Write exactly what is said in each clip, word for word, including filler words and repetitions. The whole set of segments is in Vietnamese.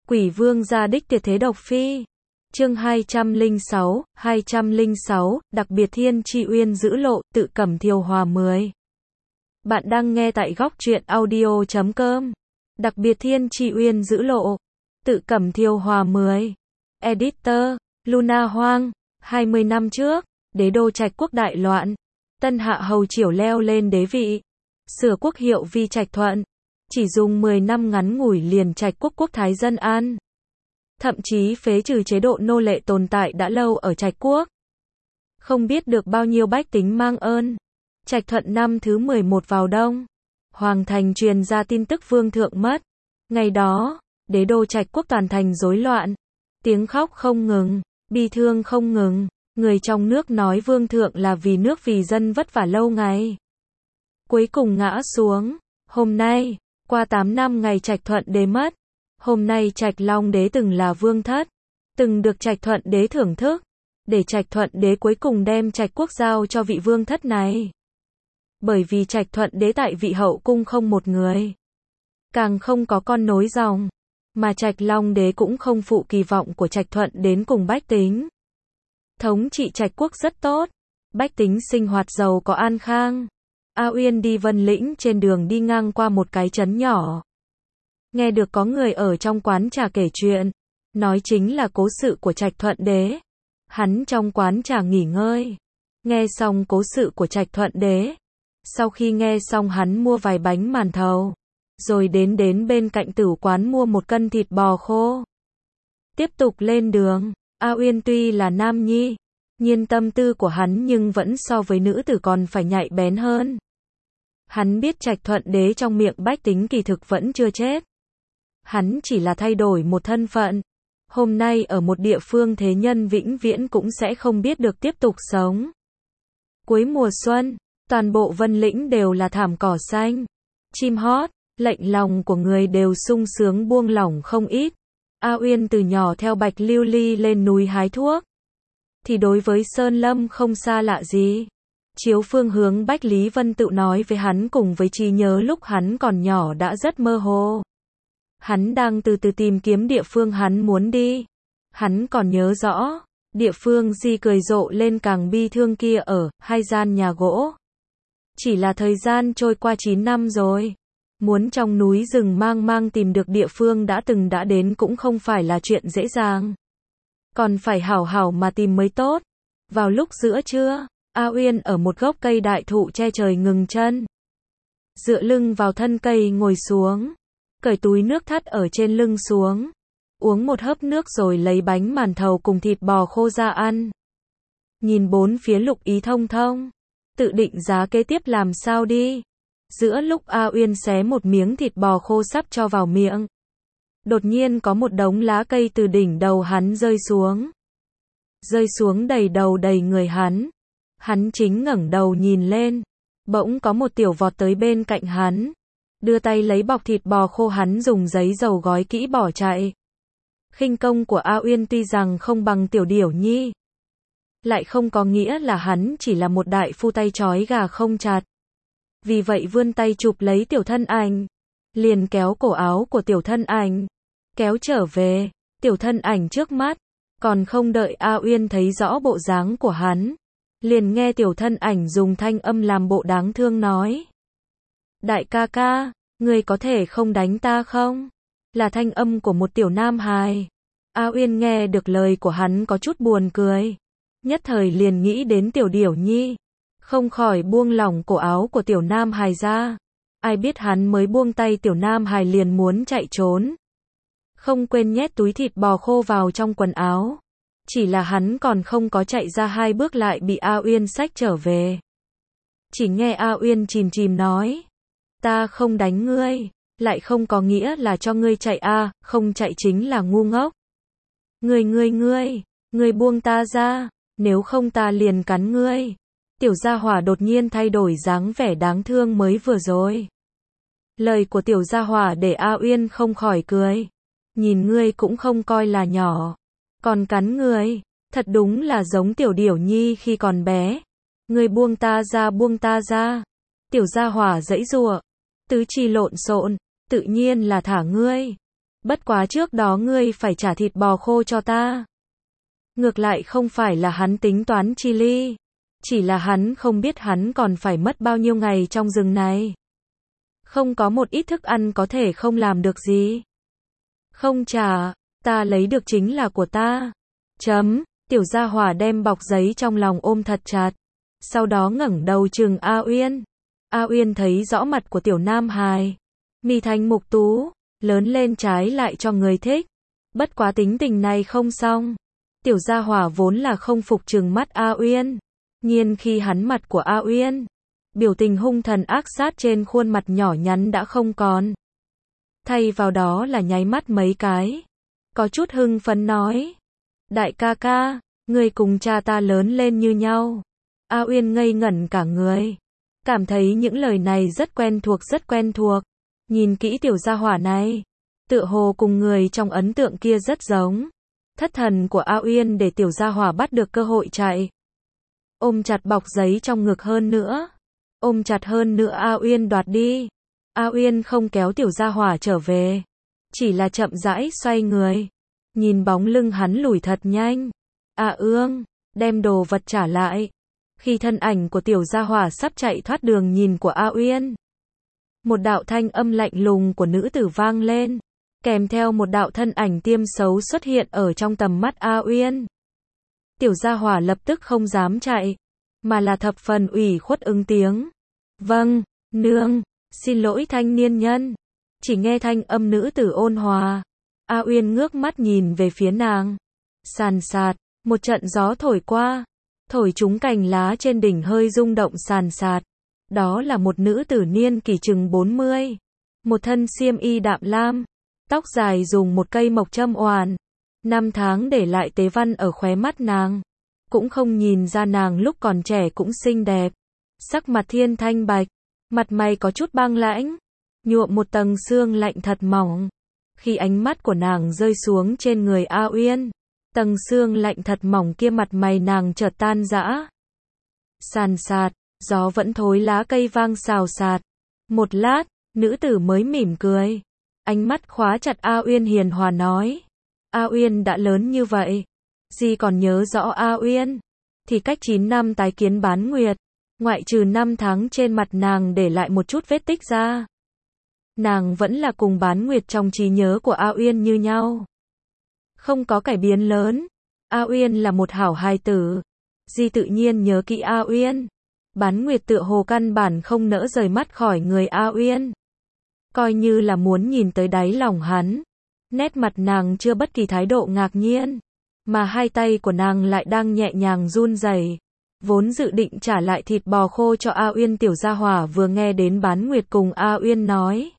Quỷ vương gia đích tuyệt thế độc phi. Chương hai trăm lẻ sáu, hai trăm lẻ sáu, đặc biệt thiên tri uyên giữ lộ, tự cẩm thiều hòa mười. Bạn đang nghe tại góc truyện audio chấm com. Đặc biệt thiên tri uyên giữ lộ, tự cẩm thiều hòa mười. Editor, Luna Hoang. hai mươi năm trước, đế đô Trạch quốc đại loạn. Tân hạ hầu Chiểu leo lên đế vị. Sửa quốc hiệu vi Trạch Thuận. Chỉ dùng mười năm ngắn ngủi liền Trạch quốc quốc thái dân an. Thậm chí phế trừ chế độ nô lệ tồn tại đã lâu ở Trạch quốc. Không biết được bao nhiêu bách tính mang ơn. Trạch Thuận năm thứ mười một vào đông. Hoàng thành truyền ra tin tức vương thượng mất. Ngày đó, đế đô Trạch quốc toàn thành rối loạn. Tiếng khóc không ngừng, bi thương không ngừng. Người trong nước nói vương thượng là vì nước vì dân vất vả lâu ngày. Cuối cùng ngã xuống. Hôm nay, qua tám năm ngày Trạch Thuận đế mất. Hôm nay Trạch Long đế từng là vương thất, từng được Trạch Thuận đế thưởng thức, để Trạch Thuận đế cuối cùng đem Trạch quốc giao cho vị vương thất này. Bởi vì Trạch Thuận đế tại vị hậu cung không một người, càng không có con nối dòng, mà Trạch Long đế cũng không phụ kỳ vọng của Trạch Thuận đến cùng bách tính. Thống trị Trạch quốc rất tốt, bách tính sinh hoạt giàu có an khang. A Uyên đi Vân Lĩnh trên đường đi ngang qua một cái trấn nhỏ. Nghe được có người ở trong quán trà kể chuyện, nói chính là cố sự của Trạch Thuận đế. Hắn trong quán trà nghỉ ngơi, nghe xong cố sự của Trạch Thuận đế. Sau khi nghe xong hắn mua vài bánh màn thầu, rồi đến đến bên cạnh tử quán mua một cân thịt bò khô. Tiếp tục lên đường, A Uyên tuy là nam nhi, nhiên tâm tư của hắn nhưng vẫn so với nữ tử còn phải nhạy bén hơn. Hắn biết Trạch Thuận đế trong miệng bách tính kỳ thực vẫn chưa chết. Hắn chỉ là thay đổi một thân phận. Hôm nay ở một địa phương thế nhân vĩnh viễn cũng sẽ không biết được tiếp tục sống. Cuối mùa xuân, toàn bộ Vân Lĩnh đều là thảm cỏ xanh. Chim hót, lệnh lòng của người đều sung sướng buông lỏng không ít. A Uyên từ nhỏ theo Bạch Lưu Ly lên núi hái thuốc. Thì đối với Sơn Lâm không xa lạ gì. Chiếu phương hướng Bách Lý Vân tự nói với hắn cùng với trí nhớ lúc hắn còn nhỏ đã rất mơ hồ. Hắn đang từ từ tìm kiếm địa phương hắn muốn đi. Hắn còn nhớ rõ, địa phương Di cười rộ lên càng bi thương kia ở hai gian nhà gỗ. Chỉ là thời gian trôi qua chín năm rồi. Muốn trong núi rừng mang mang tìm được địa phương đã từng đã đến cũng không phải là chuyện dễ dàng. Còn phải hảo hảo mà tìm mới tốt. Vào lúc giữa trưa, A Uyên ở một gốc cây đại thụ che trời ngừng chân. Dựa lưng vào thân cây ngồi xuống. Cởi túi nước thắt ở trên lưng xuống. Uống một hớp nước rồi lấy bánh màn thầu cùng thịt bò khô ra ăn. Nhìn bốn phía lục ý thông thông. Tự định giá kế tiếp làm sao đi. Giữa lúc A Uyên xé một miếng thịt bò khô sắp cho vào miệng. Đột nhiên có một đống lá cây từ đỉnh đầu hắn rơi xuống. Rơi xuống đầy đầu đầy người hắn. Hắn chính ngẩng đầu nhìn lên. Bỗng có một tiểu vọt tới bên cạnh hắn. Đưa tay lấy bọc thịt bò khô hắn dùng giấy dầu gói kỹ bỏ chạy. Khinh công của A Uyên tuy rằng không bằng Tiểu Điểu Nhi. Lại không có nghĩa là hắn chỉ là một đại phu tay trói gà không chặt. Vì vậy vươn tay chụp lấy tiểu thân ảnh. Liền kéo cổ áo của tiểu thân ảnh. Kéo trở về, tiểu thân ảnh trước mắt. Còn không đợi A Uyên thấy rõ bộ dáng của hắn. Liền nghe tiểu thân ảnh dùng thanh âm làm bộ đáng thương nói. Đại ca ca, ngươi có thể không đánh ta không? Là thanh âm của một tiểu nam hài. A Uyên nghe được lời của hắn có chút buồn cười. Nhất thời liền nghĩ đến Tiểu Điểu Nhi. Không khỏi buông lỏng cổ áo của tiểu nam hài ra. Ai biết hắn mới buông tay tiểu nam hài liền muốn chạy trốn. Không quên nhét túi thịt bò khô vào trong quần áo. Chỉ là hắn còn không có chạy ra hai bước lại bị A Uyên xách trở về. Chỉ nghe A Uyên chìm chìm nói. Ta không đánh ngươi, lại không có nghĩa là cho ngươi chạy a, không chạy chính là ngu ngốc. Ngươi ngươi ngươi, ngươi buông ta ra, nếu không ta liền cắn ngươi. Tiểu gia hỏa đột nhiên thay đổi dáng vẻ đáng thương mới vừa rồi. Lời của tiểu gia hỏa để A Uyên không khỏi cười. Nhìn ngươi cũng không coi là nhỏ, còn cắn ngươi, thật đúng là giống Tiểu Điểu Nhi khi còn bé. Ngươi buông ta ra buông ta ra. Tiểu gia hỏa giãy giụa, tứ chi lộn xộn, tự nhiên là thả ngươi. Bất quá trước đó ngươi phải trả thịt bò khô cho ta. Ngược lại không phải là hắn tính toán chi ly. Chỉ là hắn không biết hắn còn phải mất bao nhiêu ngày trong rừng này. Không có một ít thức ăn có thể không làm được gì. Không trả, ta lấy được chính là của ta. Chấm, tiểu gia hỏa đem bọc giấy trong lòng ôm thật chặt. Sau đó ngẩng đầu trừng A Uyên. A Uyên thấy rõ mặt của tiểu nam hài. Mi thanh mục tú, lớn lên trái lại cho người thích. Bất quá tính tình này không xong. Tiểu gia hỏa vốn là không phục trừng mắt A Uyên. Nhiên khi hắn mặt của A Uyên, biểu tình hung thần ác sát trên khuôn mặt nhỏ nhắn đã không còn. Thay vào đó là nháy mắt mấy cái. Có chút hưng phấn nói. Đại ca ca, ngươi cùng cha ta lớn lên như nhau. A Uyên ngây ngẩn cả người. Cảm thấy những lời này rất quen thuộc rất quen thuộc. Nhìn kỹ tiểu gia hỏa này. Tựa hồ cùng người trong ấn tượng kia rất giống. Thất thần của A Uyên để tiểu gia hỏa bắt được cơ hội chạy. Ôm chặt bọc giấy trong ngực hơn nữa. Ôm chặt hơn nữa A Uyên đoạt đi. A Uyên không kéo tiểu gia hỏa trở về. Chỉ là chậm rãi xoay người. Nhìn bóng lưng hắn lùi thật nhanh. A Ương, đem đồ vật trả lại. Khi thân ảnh của tiểu gia hỏa sắp chạy thoát đường nhìn của A Uyên. Một đạo thanh âm lạnh lùng của nữ tử vang lên. Kèm theo một đạo thân ảnh tiêm xấu xuất hiện ở trong tầm mắt A Uyên. Tiểu gia hỏa lập tức không dám chạy. Mà là thập phần ủy khuất ứng tiếng. Vâng, nương, xin lỗi thanh niên nhân. Chỉ nghe thanh âm nữ tử ôn hòa. A Uyên ngước mắt nhìn về phía nàng. Sàn sạt, một trận gió thổi qua. Thổi chúng cành lá trên đỉnh hơi rung động sàn sạt. Đó là một nữ tử niên kỷ chừng bốn mươi. Một thân xiêm y đạm lam. Tóc dài dùng một cây mộc châm oàn. Năm tháng để lại tế văn ở khóe mắt nàng. Cũng không nhìn ra nàng lúc còn trẻ cũng xinh đẹp. Sắc mặt thiên thanh bạch. Mặt mày có chút băng lãnh. Nhuộm một tầng sương lạnh thật mỏng. Khi ánh mắt của nàng rơi xuống trên người A Uyên. Tầng sương lạnh thật mỏng kia mặt mày nàng chợt tan rã. Sàn sạt, gió vẫn thối lá cây vang xào xạc. Một lát, nữ tử mới mỉm cười. Ánh mắt khóa chặt A Uyên hiền hòa nói. A Uyên đã lớn như vậy. Di còn nhớ rõ A Uyên. Thì cách chín năm tái kiến bán nguyệt. Ngoại trừ năm tháng trên mặt nàng để lại một chút vết tích ra. Nàng vẫn là cùng bán nguyệt trong trí nhớ của A Uyên như nhau. Không có cải biến lớn. A Uyên là một hảo hài tử. Di tự nhiên nhớ kỹ A Uyên. Bán nguyệt tựa hồ căn bản không nỡ rời mắt khỏi người A Uyên. Coi như là muốn nhìn tới đáy lòng hắn. Nét mặt nàng chưa bất kỳ thái độ ngạc nhiên. Mà hai tay của nàng lại đang nhẹ nhàng run rẩy. Vốn dự định trả lại thịt bò khô cho A Uyên tiểu gia hỏa vừa nghe đến bán nguyệt cùng A Uyên nói.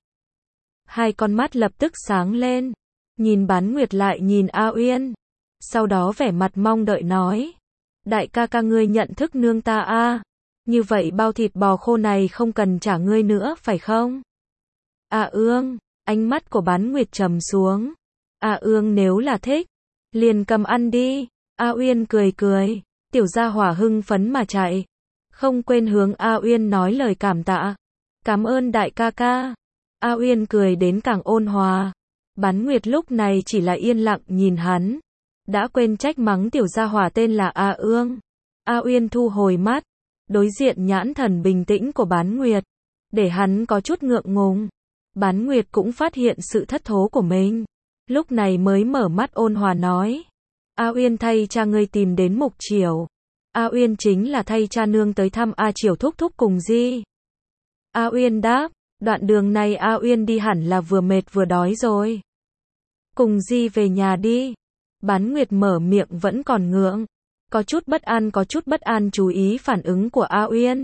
Hai con mắt lập tức sáng lên. Nhìn bán nguyệt lại nhìn A Uyên. Sau đó vẻ mặt mong đợi nói. Đại ca ca ngươi nhận thức nương ta a. Như vậy bao thịt bò khô này không cần trả ngươi nữa phải không? A Ương, ánh mắt của bán nguyệt trầm xuống. A Ương nếu là thích, liền cầm ăn đi. A Uyên cười cười. Tiểu gia hỏa hưng phấn mà chạy. Không quên hướng A Uyên nói lời cảm tạ. Cảm ơn đại ca ca. A Uyên cười đến càng ôn hòa. Bán nguyệt lúc này chỉ là yên lặng nhìn hắn. Đã quên trách mắng tiểu gia hỏa tên là A Ương. A Uyên thu hồi mắt. Đối diện nhãn thần bình tĩnh của bán nguyệt. Để hắn có chút ngượng ngùng. Bán nguyệt cũng phát hiện sự thất thố của mình. Lúc này mới mở mắt ôn hòa nói. A Uyên thay cha ngươi tìm đến Mục Triểu. A Uyên chính là thay cha nương tới thăm A Triểu thúc thúc cùng Di. A Uyên đáp. Đoạn đường này A Uyên đi hẳn là vừa mệt vừa đói rồi. Cùng Di về nhà đi. Bán nguyệt mở miệng vẫn còn ngượng. Có chút bất an có chút bất an chú ý phản ứng của A Uyên.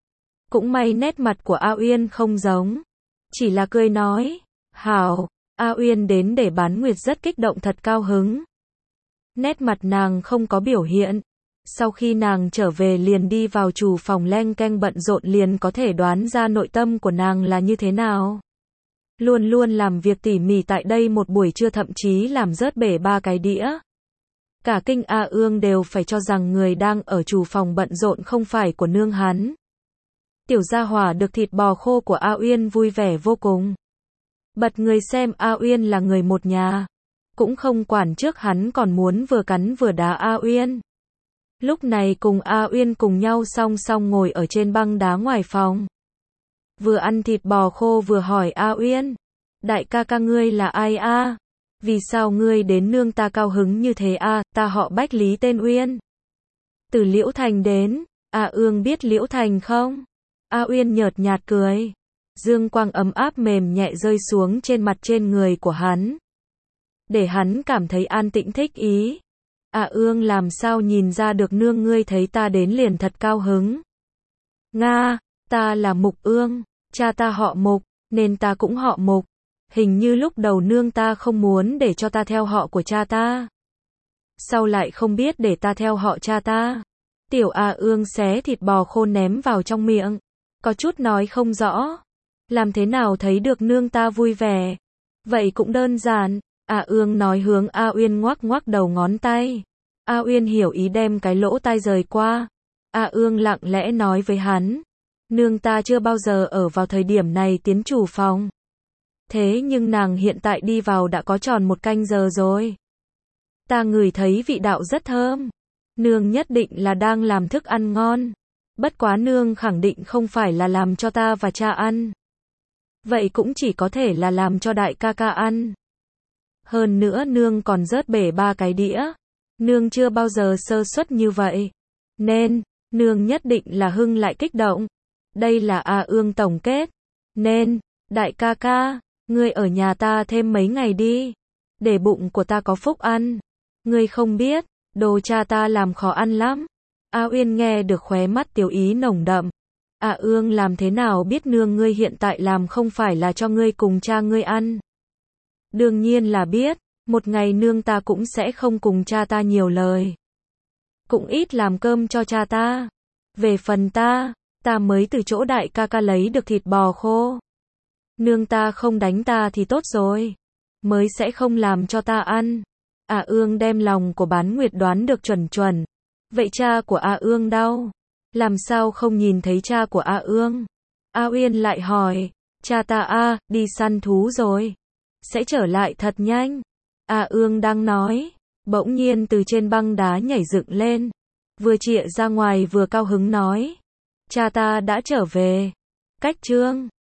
Cũng may nét mặt của A Uyên không giống. Chỉ là cười nói. Hảo. A Uyên đến để bán nguyệt rất kích động thật cao hứng. Nét mặt nàng không có biểu hiện. Sau khi nàng trở về liền đi vào chủ phòng leng keng bận rộn liền có thể đoán ra nội tâm của nàng là như thế nào. Luôn luôn làm việc tỉ mỉ tại đây một buổi trưa thậm chí làm rớt bể ba cái đĩa. Cả kinh A Ương đều phải cho rằng người đang ở chủ phòng bận rộn không phải của nương hắn. Tiểu gia hỏa được thịt bò khô của A Uyên vui vẻ vô cùng. Bật người xem A Uyên là người một nhà. Cũng không quản trước hắn còn muốn vừa cắn vừa đá A Uyên. Lúc này cùng A Uyên cùng nhau song song ngồi ở trên băng đá ngoài phòng. Vừa ăn thịt bò khô vừa hỏi A Uyên. Đại ca ca ngươi là ai a? Vì sao ngươi đến nương ta cao hứng như thế a? Ta họ Bách Lý tên Uyên. Từ Liễu Thành đến. A Ương biết Liễu Thành không? A Uyên nhợt nhạt cười. Dương quang ấm áp mềm nhẹ rơi xuống trên mặt trên người của hắn. Để hắn cảm thấy an tĩnh thích ý. A Ương làm sao nhìn ra được nương ngươi thấy ta đến liền thật cao hứng. Nga, ta là Mục Ương, cha ta họ Mục, nên ta cũng họ Mục. Hình như lúc đầu nương ta không muốn để cho ta theo họ của cha ta. Sau lại không biết để ta theo họ cha ta. Tiểu A Ương xé thịt bò khô ném vào trong miệng. Có chút nói không rõ. Làm thế nào thấy được nương ta vui vẻ. Vậy cũng đơn giản. A Ương nói hướng A Uyên ngoắc ngoắc đầu ngón tay. A Uyên hiểu ý đem cái lỗ tai rời qua. A Ương lặng lẽ nói với hắn. Nương ta chưa bao giờ ở vào thời điểm này tiến chủ phòng. Thế nhưng nàng hiện tại đi vào đã có tròn một canh giờ rồi. Ta ngửi thấy vị đạo rất thơm. Nương nhất định là đang làm thức ăn ngon. Bất quá nương khẳng định không phải là làm cho ta và cha ăn. Vậy cũng chỉ có thể là làm cho đại ca ca ăn. Hơn nữa nương còn rớt bể ba cái đĩa. Nương chưa bao giờ sơ suất như vậy. Nên, nương nhất định là hưng lại kích động. Đây là A Ương tổng kết. Nên, đại ca ca, ngươi ở nhà ta thêm mấy ngày đi. Để bụng của ta có phúc ăn. Ngươi không biết, đồ cha ta làm khó ăn lắm. A Uyên nghe được khóe mắt tiểu ý nồng đậm. A Ương làm thế nào biết nương ngươi hiện tại làm không phải là cho ngươi cùng cha ngươi ăn. Đương nhiên là biết, một ngày nương ta cũng sẽ không cùng cha ta nhiều lời. Cũng ít làm cơm cho cha ta. Về phần ta, ta mới từ chỗ đại ca ca lấy được thịt bò khô. Nương ta không đánh ta thì tốt rồi. Mới sẽ không làm cho ta ăn. A Ương đem lòng của Bán Nguyệt đoán được chuẩn chuẩn. Vậy cha của A Ương đâu? Làm sao không nhìn thấy cha của A Ương? A Uyên lại hỏi. Cha ta a, đi săn thú rồi. Sẽ trở lại thật nhanh. A Ương đang nói. Bỗng nhiên từ trên băng đá nhảy dựng lên. Vừa chĩa ra ngoài vừa cao hứng nói. Cha ta đã trở về. Cách chương